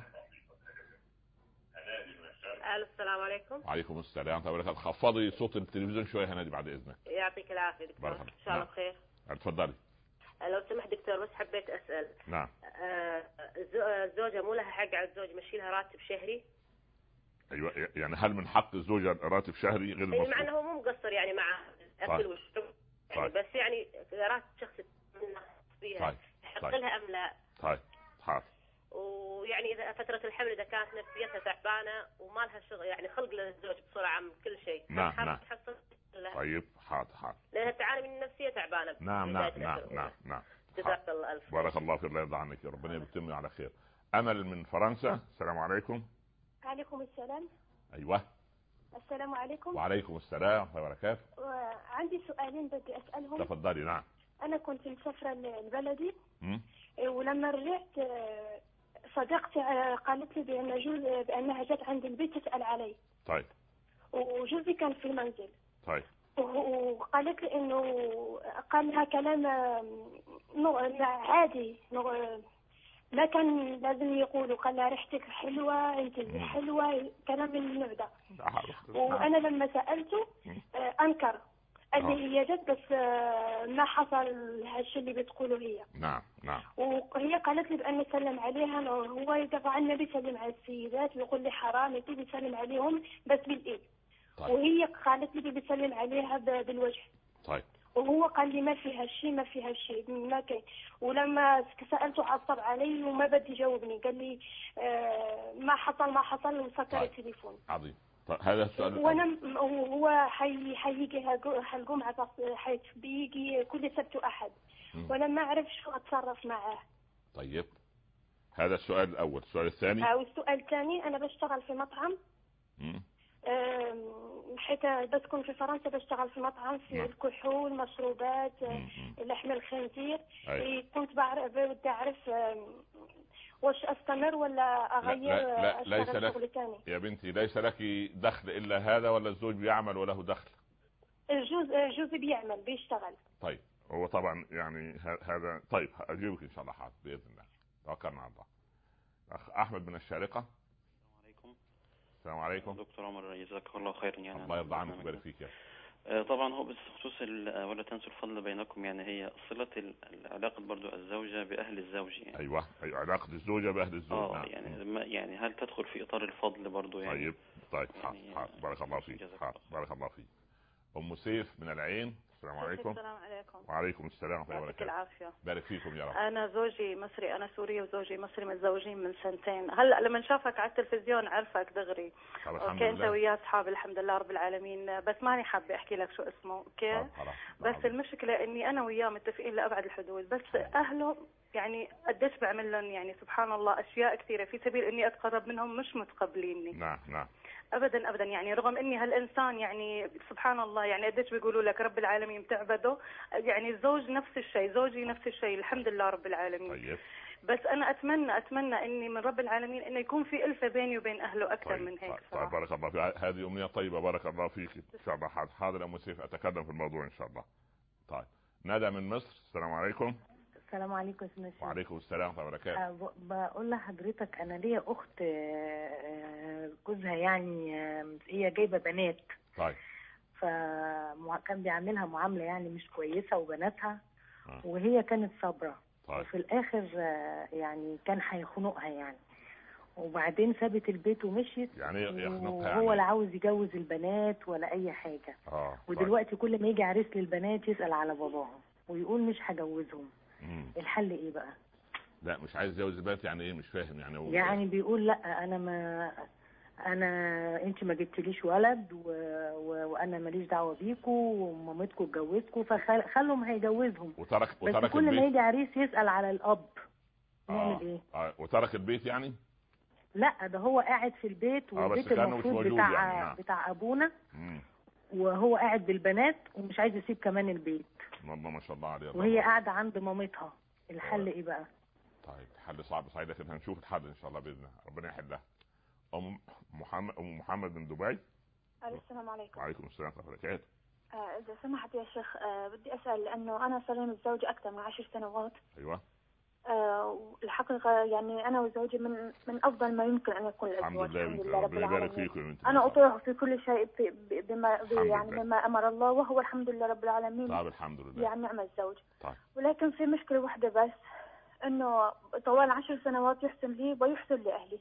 السلام عليكم. وعليكم السلام. طب خفضي صوت التلفزيون شوية هنادي بعد اذنك. يعطيك العافية دكتور. ان شاء الله بخير. اتفضلي. لو سمحت دكتور بس حبيت اسال. نعم. آه الزوجه مو لها حق على الزوج يمشي لها راتب شهري؟ ايوه يعني هل من حق الزوجه راتب شهري غير مصروف؟ مع انه هو مو مقصر يعني مع الاكل طيب. والشرب يعني. طيب. بس يعني راتب شخصي فيها. طيب. يحق طيب. لها ام لا؟ طيب حاضر. ويعني اذا فتره الحمل اذا كانت نفسيتها تعبانه وما لها شغل يعني خلق للزوج بصوره عامه كل شيء. نعم نعم. طيب حاضر حاضر. لانها تعاني من النفسيه تعبانه. نعم نعم نعم نعم نعم. جزاك الله الف. بارك الله فيك. الله يرضى عنك يا ربنا يتم على خير. امل من فرنسا. السلام عليكم. وعليكم السلام. ايوه. السلام عليكم. وعليكم السلام ورحمه الله وبركاته. عندي سؤالين بدي اسالهم. تفضلي. نعم. انا كنت مسافره لبلدي م? ولما رجعت صديقتي قالت لي بان جوز بانها جت عند البيت تسال علي. طيب. وجوزي كان في المنزل. طيب. وقالت لي انه قال لها كلام عادي ما كان لازم يقولوا. قال لها ريحتك حلوه، انت حلوه، كلام من النوع ده. وانا لما سالته انكر. قال لي هي جت بس ما حصل هالشيء اللي بتقوله هي. نعم نعم. وهي قالت لي بان سلم عليها. هو يدافع عن النبي سلم على السيدات ويقول لي حرام انت بيسلم عليهم بس بالايد. طيب. وهي قالت لي بيسلم عليها بالوجه. طيب. وهو قال لي ما فيها شيء ما فيها شيء ما كان. ولما سألته عصب علي وما بدي يجاوبني. قال لي آه ما حصل ما حصل وسكر طيب. التليفون. عظيم. طيب هذا السؤال. وانا هو حي حيجي هالجمعة حيث بيجي كل سبت واحد. وانا ما اعرف شو اتصرف معاه. طيب هذا السؤال الاول. السؤال الثاني. اه والسؤال الثاني انا بشتغل في مطعم. امم حيث بسكن في فرنسا بشتغل في مطعم في الكحول مشروبات لحم الخنزير. كنت بعرف بدي اعرف واش استمر ولا اغير. لا لا ليس لك ثاني يا بنتي. ليس لك دخل الا هذا ولا الزوج بيعمل وله دخل؟ الجوز جوزي بيعمل بيشتغل. طيب هو طبعا يعني هذا. طيب اجيبك ان شاء الله حاضر باذن الله. توكلنا على الله. اخ احمد من الشارقه. السلام عليكم. دكتور عمر جزاك الله خيرا. يعني الله يرضى عنك ويبارك فيك يا آه طبعا هو بس خصوص ولا تنسوا الفضل بينكم يعني هي صلة العلاقة برضو الزوجة بأهل الزوج يعني. أيوة أيوة علاقة الزوجة بأهل الزوج. اه نعم. يعني يعني هل تدخل في إطار الفضل برضو يعني؟ طيب طيب يعني بارك الله فيك. بارك الله فيك. أم سيف من العين. السلام عليكم. السلام عليكم. وعليكم السلام ورحمة الله وبركاته. العافية. بارك فيكم يا رب. أنا زوجي مصري، أنا سورية وزوجي مصري، متزوجين من سنتين. هلا لما شافك على التلفزيون عرفك دغري. اوكي انت وياه اصحاب الحمد لله رب العالمين، بس ماني حابة احكي لك شو اسمه. اوكي بس المشكلة اني انا وياه متفقين لأبعد الحدود، بس اهله يعني قديش بعمل لهم يعني سبحان الله اشياء كثيرة في سبيل اني اتقرب منهم، مش متقبليني. نعم نعم ابدا ابدا، يعني رغم اني هالانسان يعني سبحان الله يعني قديش بيقولوا لك رب العالمين بتعبده، يعني الزوج نفس الشيء، زوجي نفس الشيء الحمد لله رب العالمين. طيب. بس انا اتمنى اتمنى اني من رب العالمين انه يكون في الفه بيني وبين اهله اكثر طيب. من هيك. طيب بارك الله فيك، هذه امنيه طيبه، بارك الله فيك ان شاء الله. حاضر يا ام سيف، اتكلم في الموضوع ان شاء الله. طيب ندى من مصر، السلام عليكم. السلام عليكم. اسمي وعليكم السلام ورحمه الله وبركاته. أه بقول لحضرتك انا ليا اخت جوزها يعني هي جايبه بنات. طيب. فكان بيعملها معامله يعني مش كويسه وبناتها أه. وهي كانت صابره. طيب. وفي الاخر يعني كان هيخنقها يعني، وبعدين سابت البيت ومشيت. يعني يخنقها وهو يعني لا عاوز يجوز البنات ولا اي حاجه. اه ودلوقتي طيب. كل ما يجي عريس للبنات يسال على باباهم ويقول مش هجوزهم. مم. الحل ايه بقى؟ لا مش عايز يجوز البنات يعني ايه؟ مش فاهم يعني. هو يعني بيقول لا انا ما انا انت ما جبتليش ولد و... و... وانا ماليش دعوه بيكوا ومامتكوا اتجوزكوا، فخلهم هيجوزهم. وترك وترك بس كل البيت. ما يجي عريس يسال على الاب نعمل آه. ايه؟ آه. وترك البيت يعني؟ لا ده هو قاعد في البيت، والبيت آه المفروض بتاع يعني. نعم. بتاع ابونا. مم. وهو قاعد بالبنات ومش عايز يسيب كمان البيت. والله ما شاء الله عليه. وهي قاعده عند مامتها. الحل طيب. ايه بقى؟ طيب الحل صعب صحيح، لكن هنشوف الحل ان شاء الله باذن الله، ربنا يحلها. ام محمد ام محمد من دبي. السلام عليكم. وعليكم السلام ورحمه الله وبركاته. اذا سمحت يا شيخ أه بدي اسال، لانه انا صار لي متزوجه اكثر من عشر سنوات. ايوه. أه الحقيقه يعني انا وزوجي من من افضل ما يمكن ان يكون الازواج. الحمد لله رب العالمين. انا اطيعه في كل شيء بما يعني بما امر الله، وهو الحمد لله رب العالمين. طيب الحمد لله. يعني نعم الزوج. طيب. ولكن في مشكله واحده بس، انه طوال عشر سنوات يحسن لي ويحسن لاهلي،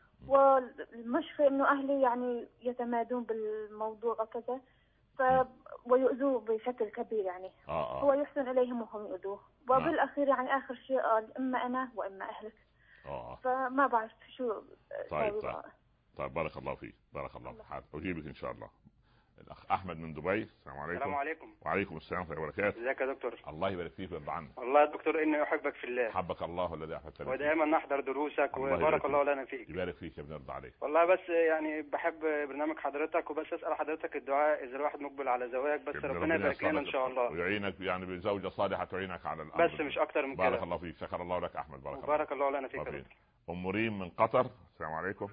والمشكله انه اهلي يعني يتمادون بالموضوع وكذا، ف ويؤذوه بشكل كبير يعني. آه آه. هو يحسن اليهم وهم يؤذوه، وبالاخير يعني اخر شيء قال اما انا واما اهلك. اه فما بعرف شو. طيب طيب طيب بارك الله فيك، بارك الله فيك. حاضر اجيبك ان شاء الله. الاخ احمد من دبي، السلام عليكم. السلام عليكم. وعليكم السلام ورحمه الله وبركاته. ازيك يا دكتور؟ الله يبارك فيك ويرضى عنك. والله يا دكتور اني احبك في الله. حبك الله الذي احببتني. ودائما نحضر دروسك وبارك الله لنا فيك. يبارك فيك يا ابن يرضى عليك. والله بس يعني بحب برنامج حضرتك، وبس اسال حضرتك الدعاء اذا الواحد مقبل على زواج، بس ربنا يبارك لنا ان شاء الله ويعينك يعني بزوجه صالحه تعينك على الامر، بس مش اكتر من كده. بارك الله فيك، شكر الله لك احمد. بارك الله وبارك الله لنا فيك. ام مريم من قطر، السلام عليكم.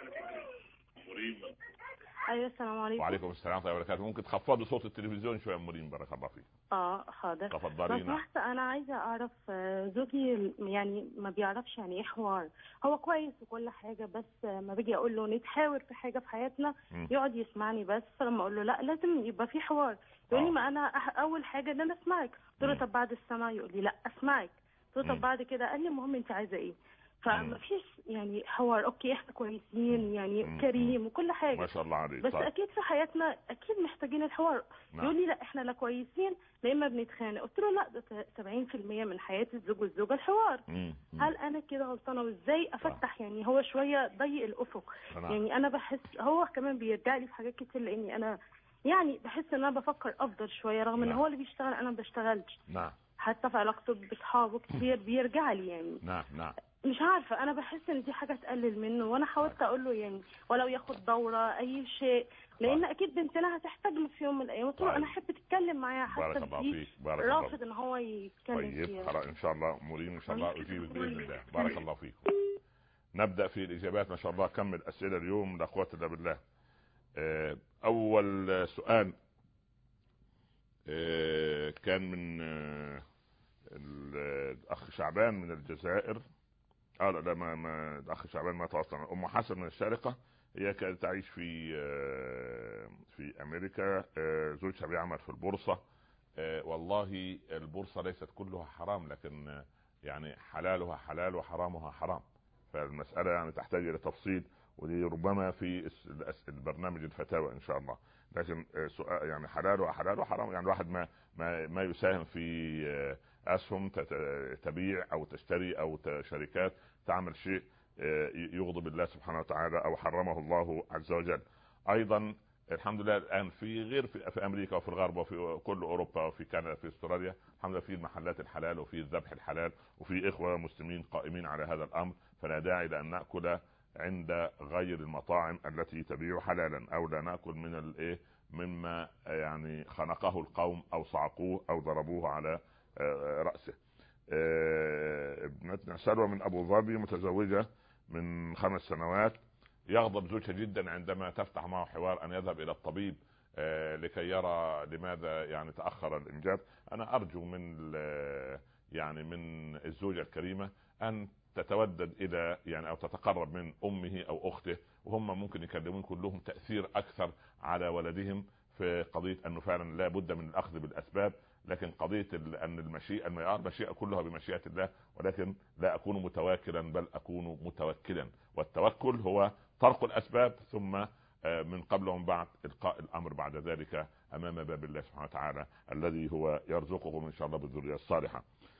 مريم. ايوه السلام عليكم. وعليكم السلام ورحمه الله وبركاته. ممكن تخفضوا صوت التلفزيون شويه ام مريم؟ بارك الله فيك. اه حاضر. تفضلي. بس لحظه انا عايزه اعرف، زوجي يعني ما بيعرفش يعني ايه حوار. هو كويس وكل حاجه، بس ما باجي اقول له نتحاور في حاجه في حياتنا م. يقعد يسمعني بس، فلما اقول له لا لازم يبقى في حوار يقول لي ما انا اول حاجه ان انا اسمعك. قلت له طب بعد السماع يقول لي لا اسمعك. قلت له طب بعد كده قال لي المهم انت عايزه ايه. فما فيش يعني حوار. اوكي احنا كويسين يعني مم. كريم وكل حاجه ما شاء الله عليك، بس طيب. اكيد في حياتنا اكيد محتاجين الحوار. نعم. يقول لي لا احنا لا كويسين لا اما بنتخانق. قلت له لا ده سبعين في المية من حياه الزوج والزوجه الحوار. مم. هل انا كده غلطانه؟ وازاي افتح نعم. يعني هو شويه ضيق الافق. نعم. يعني انا بحس هو كمان بيرجع لي في حاجات كتير، لاني انا يعني بحس ان انا بفكر افضل شويه، رغم نعم. ان هو اللي بيشتغل انا ما بشتغلش. نعم. حتى في علاقته باصحابه كتير بيرجع لي يعني. نعم نعم. مش عارفه، انا بحس ان دي حاجه تقلل منه، وانا حاولت اقول له يعني ولو ياخد دوره اي شيء، لان طيب. اكيد بنتنا هتحتاج في يوم من الايام. قلت له طيب. انا احب تتكلم معايا حتى بارك الله فيك. بارك الله رافض ان هو يتكلم طيب فيها. خلاص ان شاء الله مريم ان شاء الله اجيبك باذن الله. بارك الله فيكم. نبدا في الاجابات ما شاء الله. كمل اسئله اليوم لا قوه الا بالله. اول سؤال كان من الاخ شعبان من الجزائر. اه لا ما ما الاخ شعبان ما تواصل. ام حسن من الشارقه، هي كانت تعيش في في امريكا، زوجها بيعمل في البورصه. والله البورصه ليست كلها حرام، لكن يعني حلالها حلال وحرامها حرام، فالمساله يعني تحتاج الى تفصيل، ودي ربما في البرنامج الفتاوى ان شاء الله. لكن سؤال يعني حلال وحلال وحرام، يعني الواحد ما ما ما يساهم في اسهم تبيع او تشتري او شركات تعمل شيء يغضب الله سبحانه وتعالى او حرمه الله عز وجل. ايضا الحمد لله الان في غير في, في امريكا وفي الغرب وفي كل اوروبا وفي كندا في استراليا الحمد لله في المحلات الحلال وفي الذبح الحلال وفي اخوه مسلمين قائمين على هذا الامر، فلا داعي لان ناكل عند غير المطاعم التي تبيع حلالا، او لا ناكل من الايه مما يعني خنقه القوم او صعقوه او ضربوه على راسه. ابنتنا سلوى من ابو ظبي متزوجه من خمس سنوات، يغضب زوجها جدا عندما تفتح معه حوار ان يذهب الى الطبيب لكي يرى لماذا يعني تاخر الانجاب. انا ارجو من يعني من الزوجه الكريمه ان تتودد الى يعني او تتقرب من امه او اخته، وهم ممكن يكلمون كلهم تاثير اكثر على ولدهم في قضيه انه فعلا لا بد من الاخذ بالاسباب، لكن قضيه ان المشيئه المشيئه كلها بمشيئه الله، ولكن لا اكون متواكلا بل اكون متوكلا، والتوكل هو طرق الاسباب ثم من قبل ومن بعد القاء الامر بعد ذلك امام باب الله سبحانه وتعالى الذي هو يرزقكم ان شاء الله بالذريه الصالحه.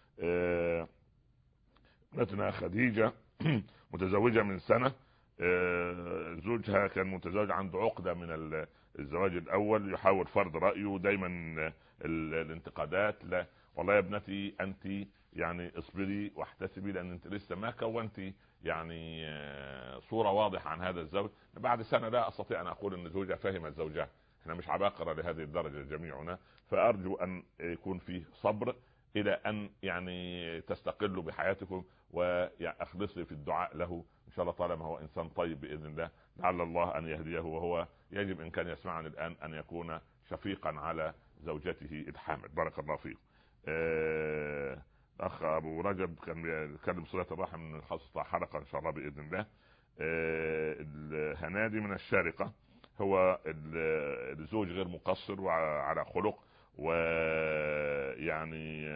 ابنتنا خديجه متزوجه من سنه، زوجها كان متزوج عنده عقده من الزواج الاول، يحاول فرض رايه دايما الانتقادات، لا والله يا ابنتي انت يعني اصبري واحتسبي لان انت لسه ما كونتي يعني صوره واضحه عن هذا الزوج. بعد سنه لا استطيع ان اقول ان زوجها فهم الزوجه، احنا مش عباقره لهذه الدرجه جميعنا، فارجو ان يكون فيه صبر الى ان يعني تستقلوا بحياتكم، واخلصي في الدعاء له ان شاء الله طالما هو انسان طيب باذن الله، لعل الله ان يهديه، وهو يجب ان كان يسمعني الان ان يكون شفيقا على زوجته الحامل. بارك الله فيك. آه اخ ابو رجب كان بيتكلم صلة الرحم من خاصة حلقة ان شاء الله باذن الله. آه الهنادي من الشارقة، هو الزوج غير مقصر وعلى خلق، ويعني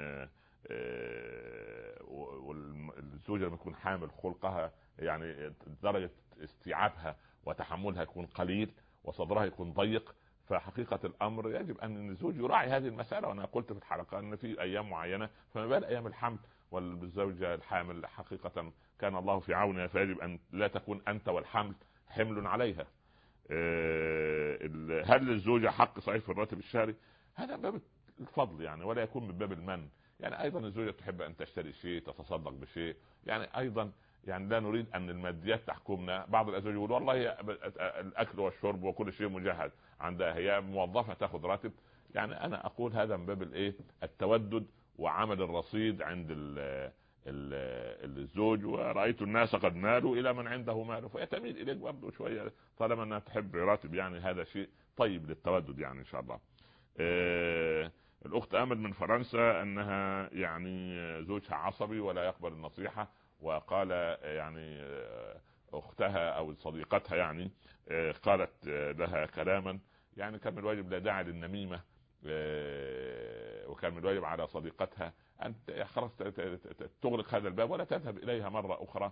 آه والزوجة لما تكون حامل خلقها يعني درجة استيعابها وتحملها يكون قليل وصدرها يكون ضيق، فحقيقة الأمر يجب أن الزوج يراعي هذه المسألة. وأنا قلت في الحلقة أن في أيام معينة فما بال أيام الحمل، والزوجة الحامل حقيقة كان الله في عونها، فيجب أن لا تكون أنت والحمل حمل عليها. هل للزوجة حق صحيح في الراتب الشهري؟ هذا باب الفضل يعني، ولا يكون من باب المن. يعني أيضا الزوجة تحب أن تشتري شيء، تتصدق بشيء، يعني أيضا يعني لا نريد ان الماديات تحكمنا. بعض الازواج يقول والله الاكل والشرب وكل شيء مجهز عندها، هي موظفه تاخذ راتب. يعني انا اقول هذا من باب الايه التودد وعمل الرصيد عند ال ال الزوج، ورايت الناس قد مالوا الى من عنده مال، فيتميل اليك برضه شويه طالما انها تحب راتب، يعني هذا شيء طيب للتودد يعني ان شاء الله. آه الاخت امل من فرنسا انها يعني زوجها عصبي ولا يقبل النصيحه، وقال يعني اختها او صديقتها يعني قالت لها كلاما يعني كان من الواجب لا داعي للنميمه، وكان من الواجب على صديقتها ان خلاص تغلق هذا الباب ولا تذهب اليها مره اخرى.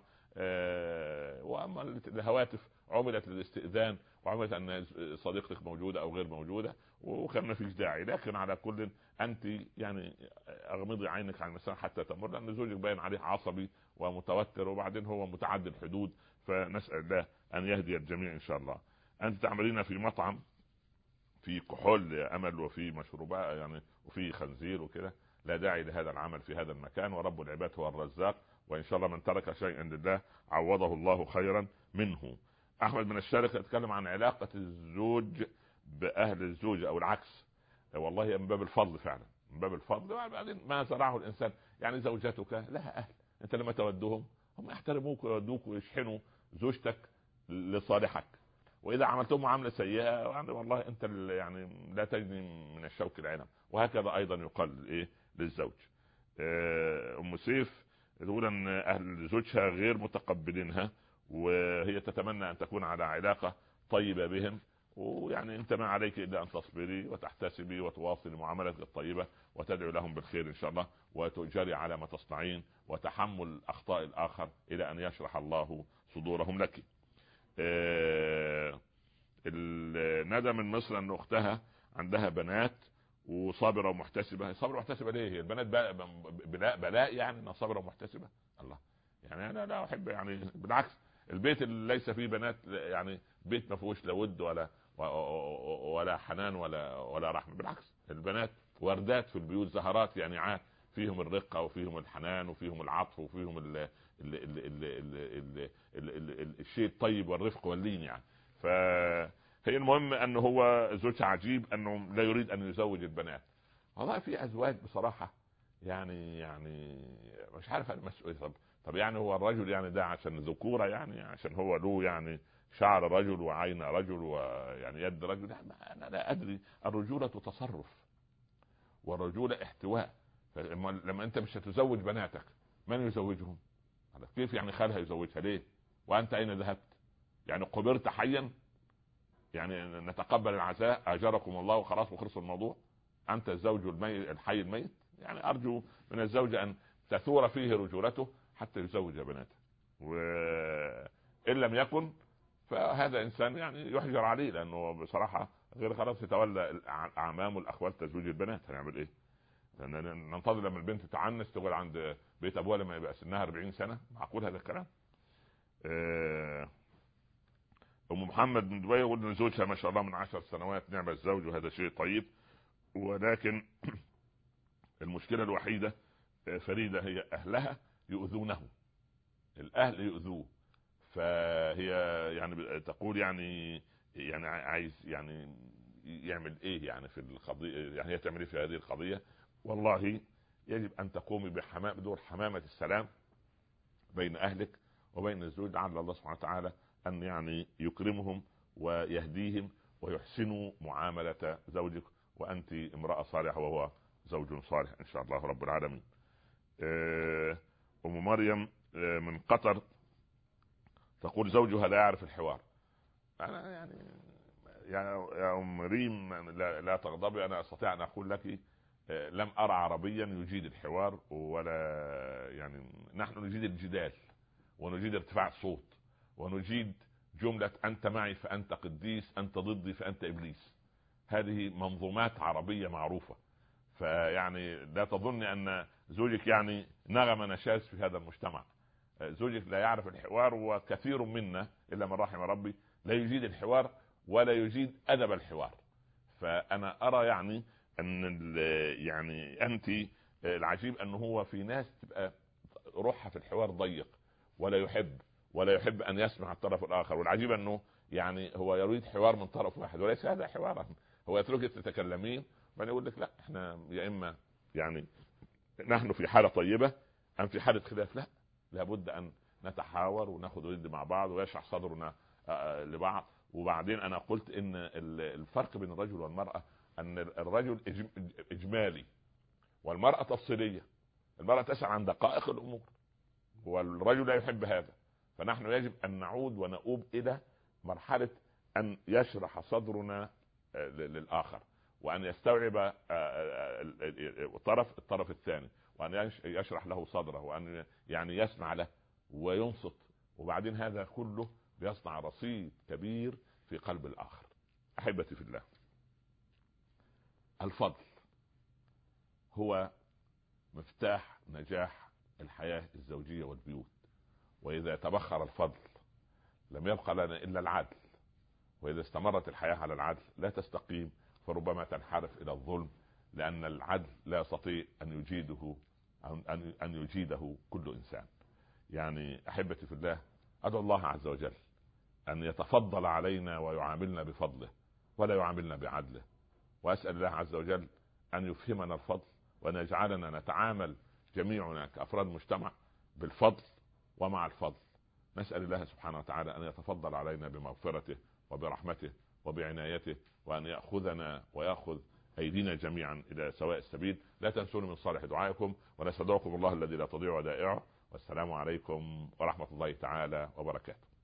واما الهواتف عملت للاستئذان وعملت ان صديقتك موجوده او غير موجوده، وكان ما فيش داعي. لكن على كل انت يعني اغمضي عينك عن المسألة حتى تمر، لان زوجك باين عليه عصبي ومتوتر، وبعدين هو متعدد الحدود، فنسال الله ان يهدي الجميع ان شاء الله. انت تعملين في مطعم في كحول يا امل وفي مشروبات يعني وفي خنزير وكده، لا داعي لهذا العمل في هذا المكان، ورب العباد هو الرزاق، وان شاء الله من ترك شيئا لله عوضه الله خيرا منه. احمد من الشارقة يتكلم عن علاقة الزوج باهل الزوجة او العكس. والله من باب الفضل فعلا، من باب الفضل. وبعدين ما زرعه الانسان، يعني زوجتك لها اهل، انت لما تودهم هم يحترموك ويودوك ويشحنوا زوجتك لصالحك، واذا عملتهم معامله سيئه يعني والله انت يعني لا تجني من الشوك العنب. وهكذا ايضا يقال ايه للزوج. ام سيف تقول ان اهل زوجها غير متقبلينها، وهي تتمنى ان تكون على علاقه طيبه بهم، ويعني انت ما عليك الا ان تصبري وتحتسبي وتواصلي معاملتك الطيبه وتدعو لهم بالخير ان شاء الله، وتجري على ما تصنعين وتحمل اخطاء الاخر الى ان يشرح الله صدورهم لك. ندى من مصر ان اختها عندها بنات وصابره ومحتسبه. صابره ومحتسبه ليه؟ هي البنات بلاء بلاء يعني انها صابره ومحتسبه؟ الله، يعني انا لا احب، يعني بالعكس البيت اللي ليس فيه بنات يعني بيت ما فيهوش لا ود ولا ولا حنان ولا ولا رحمه. بالعكس البنات وردات في البيوت، زهرات يعني عاد فيهم الرقه وفيهم الحنان وفيهم العطف وفيهم ال ال ال ال ال ال ال الشيء الطيب والرفق واللين يعني. فهي المهم انه هو زوج عجيب انه لا يريد ان يزوج البنات. والله في ازواج بصراحه يعني يعني مش عارف المسؤوليه. طب طب يعني هو الرجل يعني ده عشان ذكوره، يعني عشان هو له يعني شعر رجل وعين رجل ويعني يد رجل؟ انا لا ادري. الرجوله تصرف والرجوله احتواء. لما انت مش هتزوج بناتك من يزوجهم؟ كيف يعني خالها يزوجها ليه وانت اين ذهبت؟ يعني قبرت حيا؟ يعني نتقبل العزاء اجركم الله وخلاص وخلص الموضوع؟ انت الزوج الميت الحي الميت؟ يعني ارجو من الزوجة ان تثور فيه رجولته حتى يزوج بناته، وان لم يكن فهذا انسان يعني يحجر عليه، لانه بصراحة غير خلاص يتولى الاعمام والاخوال تزويج البنات. هنعمل ايه؟ ننتظر لما البنت تعنس تقول عند بيت ابوها لما يبقى سنها أربعين سنة؟ معقول هذا الكلام؟ ام محمد من دبي يقول زوجها ما شاء الله من عشر سنوات نعم الزوج وهذا شيء طيب، ولكن المشكلة الوحيدة فريدة هي اهلها يؤذونه، الاهل يؤذوه. فهي يعني تقول يعني يعني عايز يعني يعمل ايه يعني في القضية؟ يعني هي تعمل ايه في هذه القضية؟ والله يجب ان تقومي بحمام بدور حمامة السلام بين اهلك وبين الزوج، لعل الله سبحانه وتعالى ان يعني يكرمهم ويهديهم ويحسنوا معاملة زوجك، وانت امرأة صالحة وهو زوج صالح ان شاء الله رب العالمين. ام مريم من قطر تقول زوجها لا يعرف الحوار. انا يعني يا ام ريم لا, لا تغضبي، انا استطيع ان اقول لك لم ارى عربيا يجيد الحوار، ولا يعني نحن نجيد الجدال ونجيد ارتفاع الصوت ونجيد جملة انت معي فانت قديس، انت ضدي فانت ابليس. هذه منظومات عربية معروفة. فيعني لا تظن ان زوجك يعني نغم نشاز في هذا المجتمع. زوجك لا يعرف الحوار، وكثير منا الا من رحم ربي لا يجيد الحوار ولا يجيد ادب الحوار. فانا ارى يعني ان يعني انت العجيب انه هو في ناس تبقى روحها في الحوار ضيق ولا يحب ولا يحب ان يسمع الطرف الاخر، والعجيب انه يعني هو يريد حوار من طرف واحد، وليس هذا حوارا. هو يتركك تتكلمين بعدين يقول لك لا احنا يا اما يعني نحن في حالة طيبة ام في حالة خلاف. لا، لابد ان نتحاور وناخذ ود مع بعض ويشرح صدرنا لبعض. وبعدين انا قلت ان الفرق بين الرجل والمرأة ان الرجل اجمالي والمرأة تفصيلية. المرأة تسأل عن دقائق الامور والرجل لا يحب هذا. فنحن يجب ان نعود ونؤوب الى مرحلة ان يشرح صدرنا للاخر، وان يستوعب طرف الطرف الثاني، وان يشرح له صدره، وان يعني يسمع له وينصت. وبعدين هذا كله بيصنع رصيد كبير في قلب الاخر. احبتي في الله، الفضل هو مفتاح نجاح الحياة الزوجية والبيوت. واذا تبخر الفضل لم يبقى لنا الا العدل، واذا استمرت الحياة على العدل لا تستقيم، فربما تنحرف الى الظلم، لان العدل لا يستطيع ان يجيده ان ان يجيده كل انسان. يعني احبتي في الله، ادعو الله عز وجل ان يتفضل علينا ويعاملنا بفضله ولا يعاملنا بعدله، واسال الله عز وجل ان يفهمنا الفضل وان يجعلنا نتعامل جميعنا كافراد مجتمع بالفضل ومع الفضل. نسال الله سبحانه وتعالى ان يتفضل علينا بمغفرته وبرحمته وبعنايته، وان ياخذنا وياخذ ايدينا جميعا الى سواء السبيل. لا تنسوني من صالح دعائكم، ونستودعكم الله الذي لا تضيع ودائعه، والسلام عليكم ورحمة الله تعالى وبركاته.